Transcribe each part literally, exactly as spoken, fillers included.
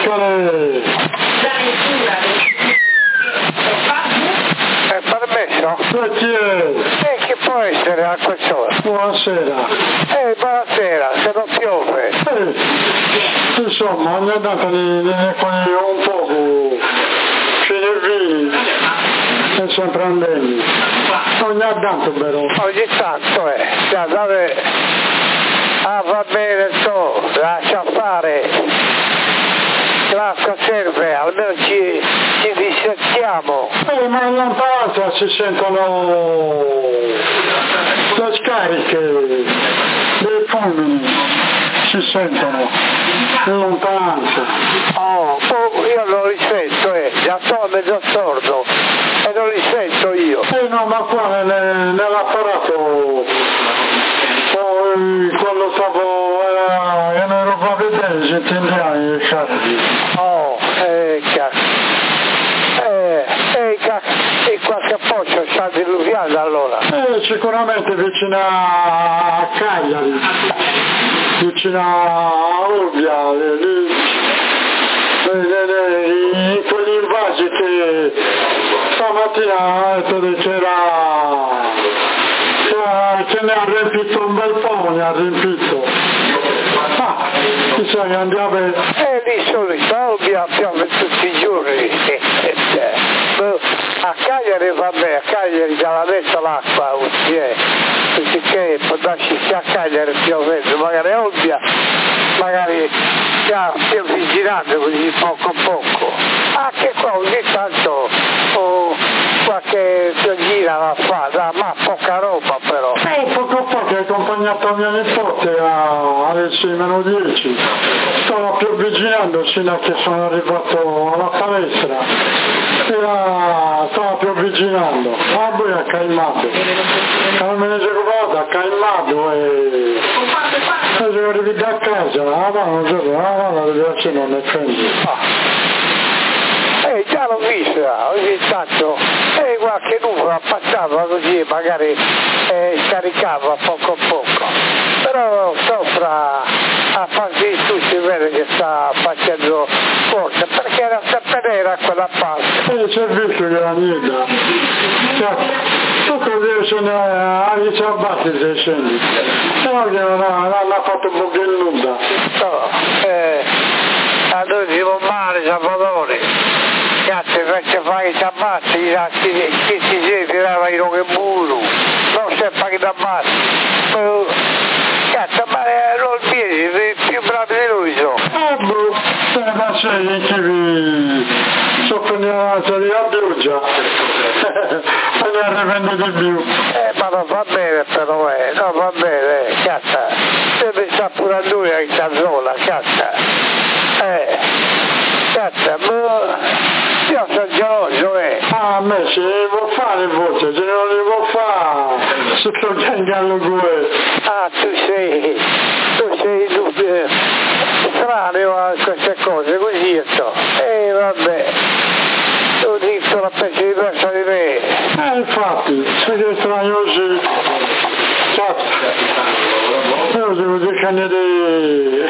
Michele! È permesso? Chi è? E chi può essere a quest'ora? Buonasera. Eh, buonasera, se non piove. Eh, insomma, ogni tanto ne, ne ne un poco finirvini e sempre andando. Ogni tanto però. Ogni tanto, eh. Cioè, dove... Ah, va bene, so, lascia fare. L'acqua serve, almeno ci, ci dissentiamo. Eh, ma in lontananza si sentono le scariche dei fulmini, si sentono in lontananza. Oh, io non li sento, eh, già sono mezzo sordo e non li sento io. Eh no, ma qua nel, nell'apparato, poi quando stavo, eh, in Europa a vedere, si intendiamo i carichi. Oh, eh, cazzo. Eh, eh, cazzo, e qualche posto sta diluviando allora? Eh, sicuramente vicino a Cagliari, vicino a Olbia, lì, in quegli invasi che stamattina c'era, che ne ha riempito un bel po', ne ha riempito. Ah, chissà che andiamo... Eh, lì solito, Olbia piove tutti i giorni. A Cagliari vabbè, a Cagliari già l'ha messa l'acqua, eh, perché può darsi sia a Cagliari piovendo, magari a Olbia, magari già più vigilante così poco poco. Anche qua ogni tanto oh, qualche piogina va fatta, ma poca roba però. Eh, poco poco, hai accompagnato mia nipote alle sei meno dieci, stava più avvicinando sino a che sono arrivato alla palestra, era, stava più avvicinando, ma poi ha calmato, non me ne sono provato, ha calmato e poi sono arrivato a casa, la mano non so, la mano deve essere non ne prendi. Eh, già l'ho vista, ogni tanto, eh, qualche nuvola passava così, magari eh, scaricava poco a poco, però sopra a parte di tu si vede che sta facendo forte, perché era sempre nera quella parte. Eh, c'è visto che era niente, cioè, tutto deve essere agli sabati se scendi, però che non ha, non ha fatto un po' più nulla. No, eh, a noi siamo male, Salvatore. Cazzo, invece fai i sabazzi, chi si tirava in un muro, non sempre che da ammazzi. Cazzo, ma non il piede, più bravi di lui sono. Ah, boh, se ma sei che vi soffriamo la serie a Biuggia, e ne arrivando di più. Eh, ma non va bene però, eh, non va bene, eh, cazzo, deve stare pure a lui in canzone, cazzo. Eh, cazzo, ma... Io sono geloso, eh! Ah, a me se ne può fare voce, se non ne può fare, se sto gangando due. Ah, tu sei, tu sei eh, strano a queste cose, così io so. Eh, vabbè, tu dici una pezza diversa di me. Eh, infatti, se che strano così, cazzo, io devo dire di...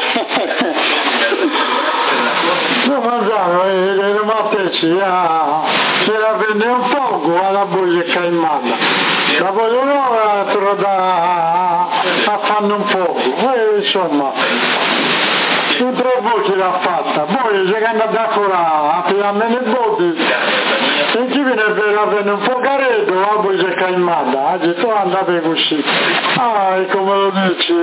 Non mangiamo, e le mateci, ah, se la prende un poco, alla boia calmata. La voglio nuova, torna a fanno un poco, e insomma, in tre voci l'ha fatta, poi se cambia da curare, appena me ne botti, e chi viene per la prende un po' caretto, la poi si è calmata, oggi tu andate così. Ah, e come lo dici?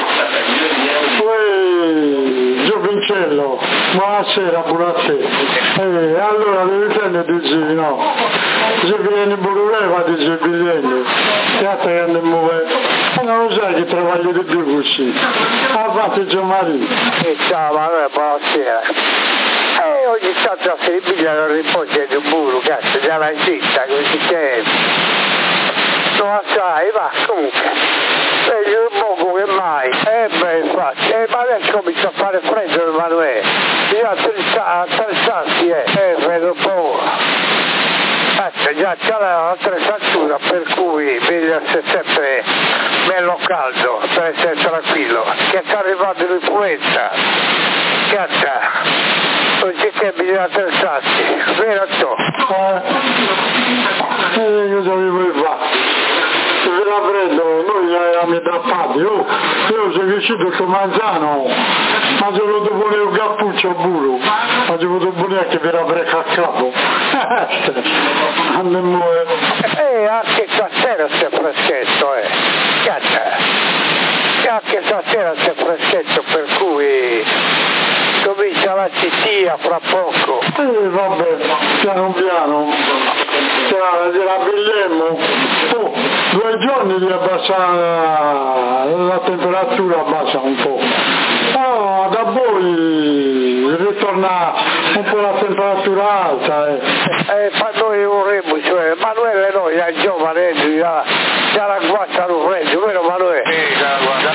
Uè, Giovincello, buonasera pure a te. Eh, allora devi prendere dici no, se vieni pure va dici biglietto, che che andiamo a ma non lo sai che travaglio di più così. Ha fatto Gianmaria. E ciao, vabbè, buonasera. E ogni tanto si ripiglia non riposa di un muro, cazzo, già la città, così che non la sai, va, comunque. Meglio un poco che mai. Eh beh, infatti, eh, ma adesso comincia a fare freddo, Emanuele. Io a tre santi, eh, eh, vedo un po'. Cazzo, già c'è la attrezzatura, per cui meglio se sempre bello caldo, per essere tranquillo. Che sta arrivando l'influenza. Cazzo, non che bisogna attrezzarsi, vero tu? Eh, eh, io dovevo fare. Se ve la prendo, noi eravamo trappati, oh, io sono riuscito su Manzano, ma se lo devo volere un cappuccio burro, ma se lo devo volere che ve la prega a capo. Andiamo, eh, anche stasera c'è freschetto, eh, cazzo. Anche stasera c'è freschetto, per cui comincia la ciccia fra poco. Eh vabbè, piano piano, la bigliemmo, oh, due giorni di abbassare la temperatura, abbassa un po'. Oh, da voi ritorna un po' la temperatura alta. Eh, eh fa noi un rebus, cioè Emanuele noi, è giovane, già, già la guardano un freddo, vero Emanuele? Sì, già la guardano.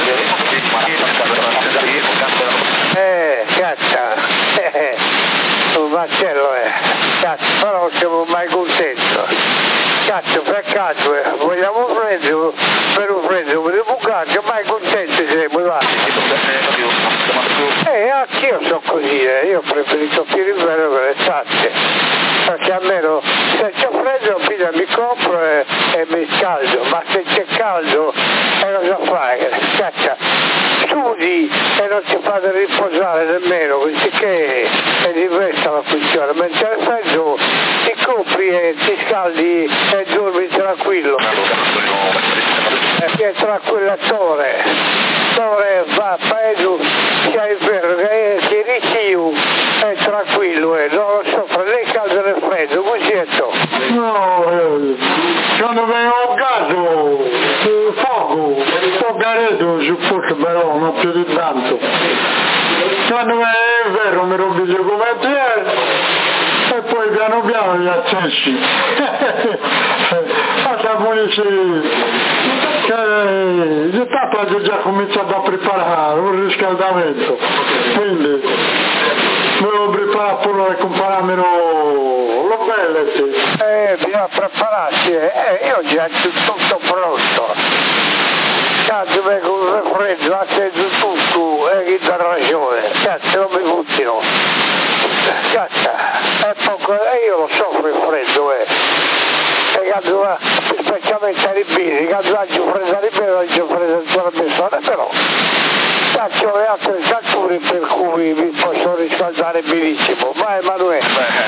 Eh, cazzo, eh, un macello è, cazzo, però non siamo mai contenti. Cazzo, per caso, eh, vogliamo un freddo, per un freddo, vogliamo un cazzo, mai contenti siamo, va. Eh, anch'io sono così, eh, io preferisco più l'inverno che l'estate, perché almeno se c'è freddo mi compro e, e mi scaldo, ma se c'è caldo, e cosa fai? Cazzo. Studi e non ti fate riposare nemmeno, così che è diversa la funzione, mentre al freddo ti copri e ti scaldi e dormi tranquillo, e è tranquillatore, dove va paese c'è il vero che inizi è tranquillo e non soffre né il caldo né il freddo, così è tutto. no, eh, quando vengo a caso, il fuoco, fogareto su forse però non più di tanto. Quando è vero mi rompi come te e poi piano piano li accessi. Allora punisci che il tappo ha già cominciato a preparare un riscaldamento, quindi devo preparare pure per comprarmi lo bello. Eh, bisogna prepararsi, eh, io già tutto pronto. Cazzo, vengo un freddo, acceso tutto, e chi dà ragione, cazzo, non mi buttino. Cazzo, è poco, e io lo soffro il freddo, eh. E cazzo, va, specialmente ai bini, cazzo, faccio freddo ai bini, faccio freddo ancora persone, però. Cazzo, le altre calcoli per cui mi posso riscaldare benissimo. Vai, Emanuele.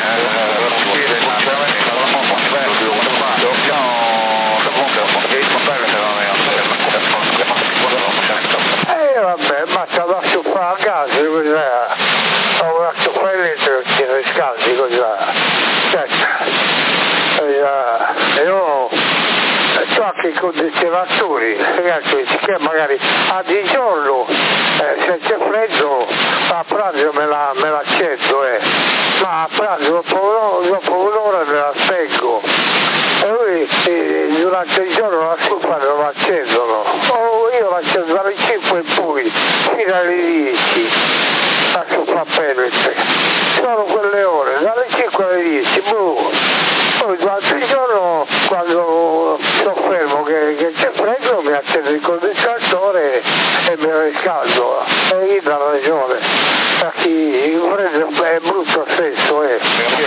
Eh vabbè, ma te lo lascio fare a casa, cos'è? Lo lascio fare elettrico che ti riscaldi, cos'è? Certo. Eh, io ho anche i condizionatori, ragazzi, che magari a di giorno, eh, se c'è freddo, a pranzo me la, me la accendo, eh. Ma a pranzo dopo, dopo un'ora me la spengo. E lui eh, durante il giorno la stufa non la accendono. Oh, io la accendo dalle cinque in poi, fino alle dieci, la stufa pellet. Sono quelle ore, dalle cinque alle dieci, boh. Poi durante il giorno, quando sono fermo che, che c'è freddo, mi accendo il condensatore e me lo riscaldo. E gli dà ragione, perché il freddo è brutto stesso, eh.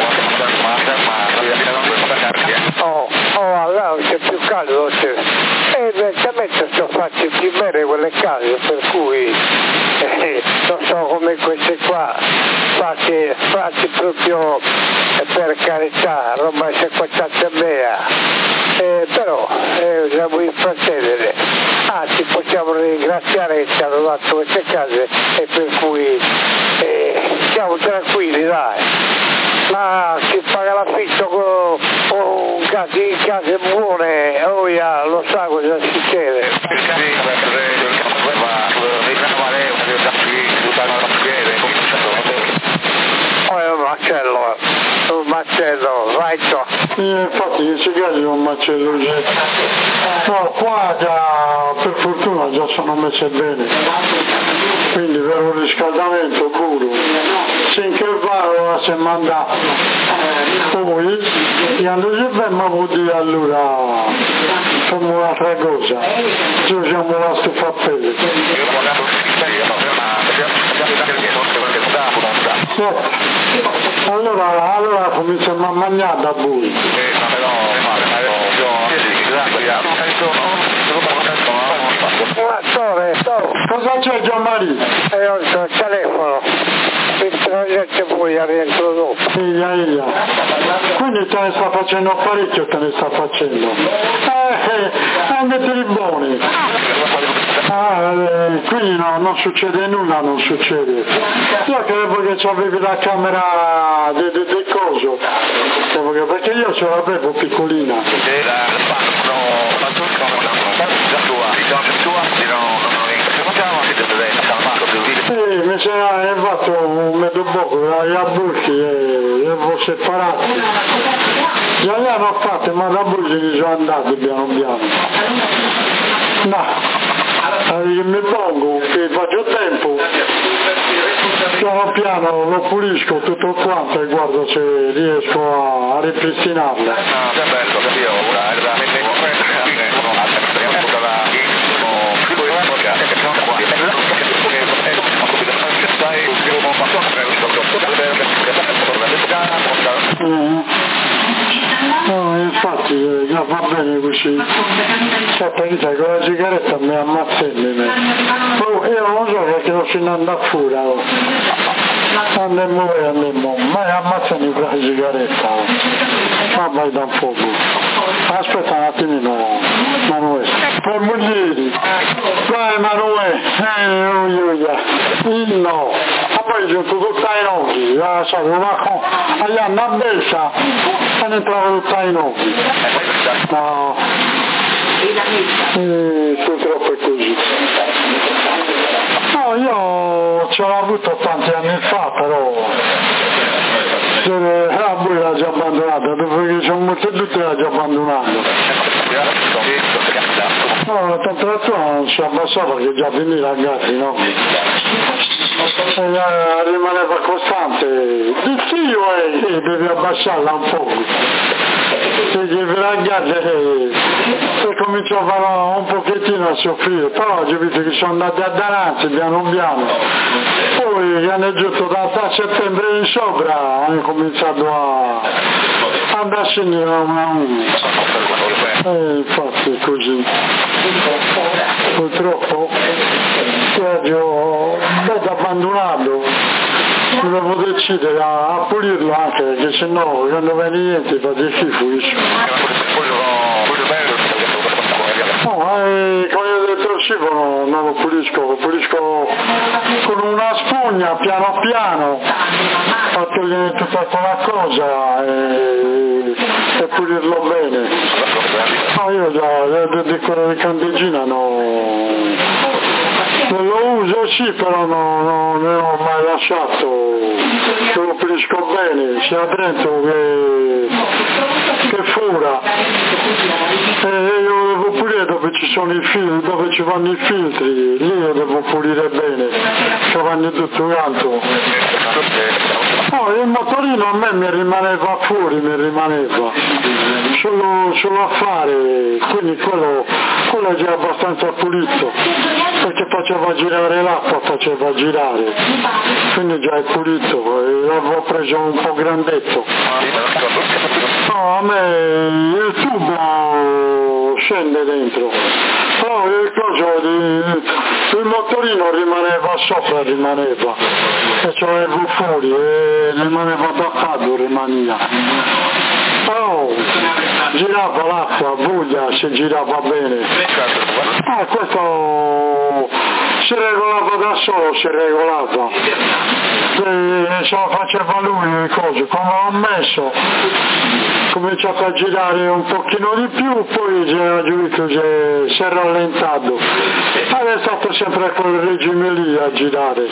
Oh, oh, allora c'è più caldo, c'è. E evidentemente sto faccio più bene quelle case, per cui eh, non so come queste qua, fatti, fatti proprio eh, per carità, roba cinquant'anni a mea, eh, però eh, dobbiamo infrattenere, anzi possiamo ringraziare che ci hanno dato queste case e per cui eh, siamo tranquilli, dai. Ma si paga l'affitto con, con case, case buone, oh yeah, lo sa cosa succede. Oh, è un macello, un macello, vai ciò. E infatti i cigari non macello già. No, qua già, per fortuna già sono messe bene, quindi per un riscaldamento puro. Finché va se manda poi, e allora ma vuol dire allora facciamo un'altra cosa, ci usiamo la stufa a pelle. Allora, allora cominciamo a mangiare da bui. Cosa c'è Gianmaria? E ho il telefono, il c'è poi rientro dopo. Iglia, iglia. Quindi te ne sta facendo parecchio, te ne sta facendo. Eh, eh, andate di buoni. Ah, eh, quindi no, non succede nulla, non succede. Io credo che avevi la camera di, di, di coso, perché io ce l'avevo piccolina. Sì, mi sono fatto un mezzo poco, gli abusi e avevo separato. Già li hanno fatte, ma gli abusi sono andati piano piano. No, mi pongo, che faccio tempo, piano piano lo pulisco tutto quanto e guardo se riesco a ripristinarlo. Mm. No, infatti già va bene così. Cioè, perché sai, con la sigaretta mi ammazzendo me. Oh, io non so perché non sono andato fuori. Oh. Andiamo e andiamo, ma ammazzami con la sigaretta. Oh. Ma vai da un fuoco. Aspetta un attimino, Manuel. Per moglieri. Vai Manuel. Eh, oh, io, io. No. Ma poi sono tutto ai nodi. La so, ma con... Allora, una bella. E ne trovo tutta ai nodi. No. Eh, purtroppo è così. No, io ce l'ho avuto tanti anni fa, però la poi l'ha già abbandonata, dopo che sono morte tutte l'ha già abbandonata. No, la temperatura non si è abbassata perché già finì ragazzi, no? E rimaneva costante. Di sì, eh, devi abbassarla un po'. Perché ragazzi e cominciò a fare un pochettino a soffrire, però ho visto che sono andati a danarsi piano piano. Poi hanno giunto da, da settembre in sopra, hanno cominciato a andare a scendere una a una. E infatti è così. Purtroppo Sergio è abbandonato. Dovevo decidere a, a pulirlo anche, perché sennò quando viene niente fa di schifo. No, eh, come ho detto il cibo no, non lo pulisco, lo pulisco con una spugna piano piano, a togliere tutta quella cosa e, e pulirlo bene. No, io già di quello di candeggina no. Non lo uso sì, però non, non ne ho mai lasciato, lo pulisco bene, sia dentro che, che fuori. E io devo pulire dove ci sono i filtri, dove ci vanno i filtri, lì io devo pulire bene, che vanno tutto quanto. No, il motorino a me mi rimaneva fuori, mi rimaneva, solo, solo a fare, quindi quello, quello è già abbastanza pulito, perché faceva girare l'acqua, faceva girare, quindi già è pulito, e l'avevo preso un po' grandetto. No, a me il tubo scende dentro, però il coso di, il motorino rimaneva sopra, rimaneva, e ce l'avevo fuori, e rimaneva attaccato, rimaneva. Però girava l'acqua, voglia, si girava bene. Ah, questo si regolava da solo, si regolava. E se lo faceva lui le cose, come ho messo, cominciato a girare un pochino di più, poi ha giunto, si è rallentato. Ed è stato sempre quel regime lì a girare.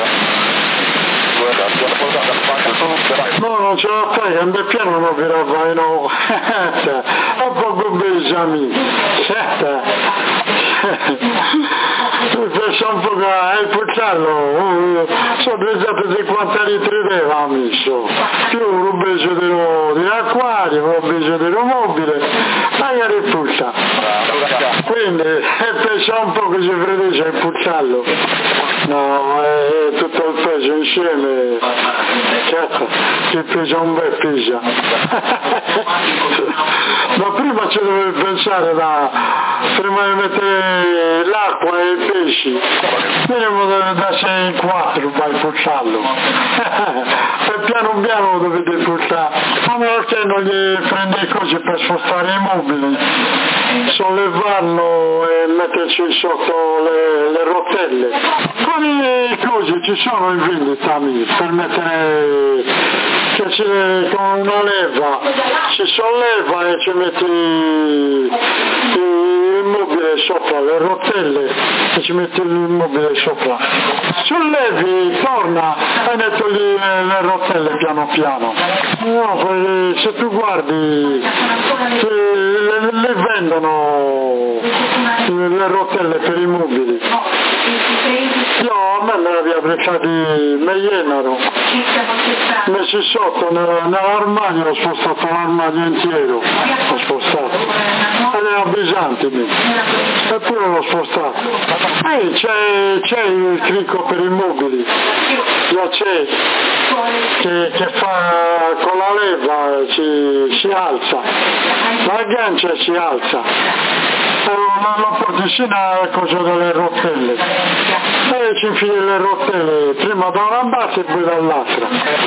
No, non ce la fai, andai piano non virava, no. Ho proprio besami. Facciamo un po' il pucciallo, sono duecentocinquanta litri di amico, più un beso di acquario, un beso di mobile, magari puccia. Quindi facciamo un po' che ci fredisce il pucciallo. No, è tutto il peso insieme, certo, che pesa un bel pesa. Ma prima ci dovevi pensare da, prima di mettere l'acqua e i pesci, veniamo da, da sei in quattro per pucciarlo. E piano piano lo dovete pucciare, a meno che non gli prende cose per spostare i mobili, sollevarlo e metterci sotto le, le rotelle. Con i cosi ci sono in vendita per mettere, che ci, con una leva si solleva e ci metti il mobile sopra, le rotelle e ci metti il mobile sopra. Sollevi, torna e ne togli le, le rotelle piano piano. No, se tu guardi le, le vendono le rotelle per i mobili. Io a me me l'avevo applicati Meienaro, messi sotto nell'armadio, ho spostato l'armadio intero, ho spostato, ed era pesante, eppure l'ho spostato. E c'è, c'è il cricco per i mobili, già c'è, che, che fa con la leva, si, si alza, la gancia si alza. La porticina è cosa delle rotelle e ci infili le rotelle prima da una parte e poi dall'altra.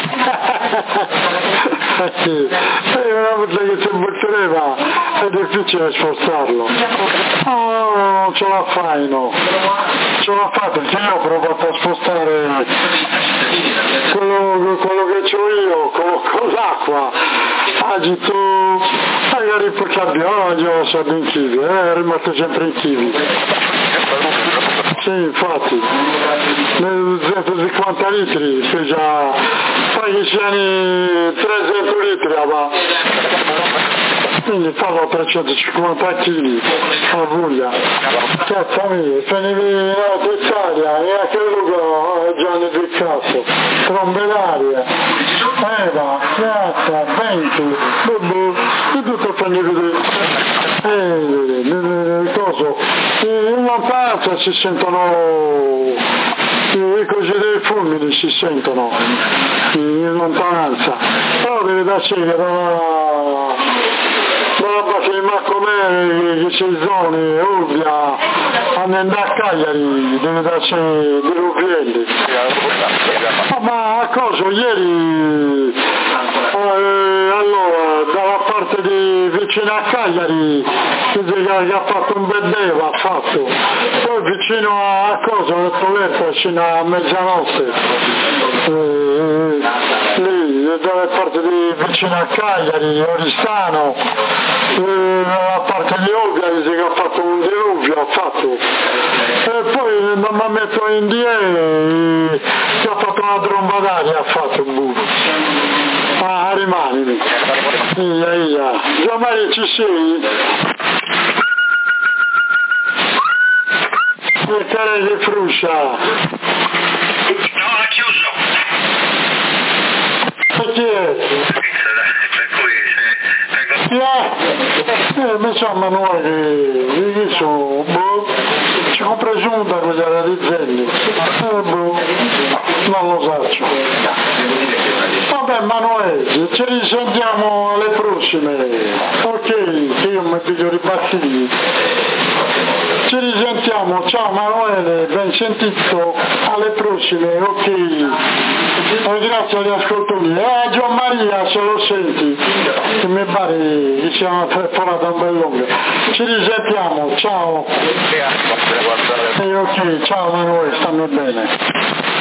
E una volta che si buttereva è difficile spostarlo. Oh, non ce la fai, no, ce la fai perché io ho provato a spostare quello, quello che ho io con, con l'acqua, agito, magari perché abbiamo, io sono in chivi, eh, è rimasto sempre in chivi. Sì, infatti, nei duecentocinquanta litri, che già fai che siano trecento litri, va. Quindi fanno trecentocinquanta chili a voglia. Cazzo mio, se ne vieni in Alta Italia e a che luogo Gianni Piccasso, trombe d'aria, Eva, piazza, venti, bubu, e tutto fanno vedere. Eh, coso, in lontananza si sentono i cosi dei fulmini, si sentono in lontananza, però deve darsi che dalla roba che ma com'è che si zoni, Urbia, andando a Cagliari, deve darsi di Rubielli. Oh, ma a cosa, ieri, eh, allora, dalla parte di vicino a Cagliari, che ha fatto un bel deva, ha fatto, poi vicino a cosa, ho detto letto, vicino a mezzanotte, eh, lì, dalle parte di vicino a Cagliari, Oristano, eh, dalla parte di Olga, che ha fatto un diluvio, ha fatto, e poi non mi metto in D E, che ha fatto una tromba d'aria, ha fatto un buco. Ah, rimani. Ia, ia. Gianmaria, ci sei? Il cane di Fruscia. No, ha chiuso. Perché? Per cui se... Yeah. Eh, mi sa Manuele, che sono, boh, ci ho presunta quella di Zelli. Eh, boh, non lo faccio. Vabbè Manuele, ci risentiamo alle prossime. Ok, che io mi piglio ribattiti. Ci risentiamo, ciao Manuele, ben sentito, alle prossime, ok. E grazie agli ascoltatori. E a Gianmaria se lo senti, che mi pare che siamo fuori da un bel lungo. Ci risentiamo, ciao. E ok, ciao Manuele, stanno bene.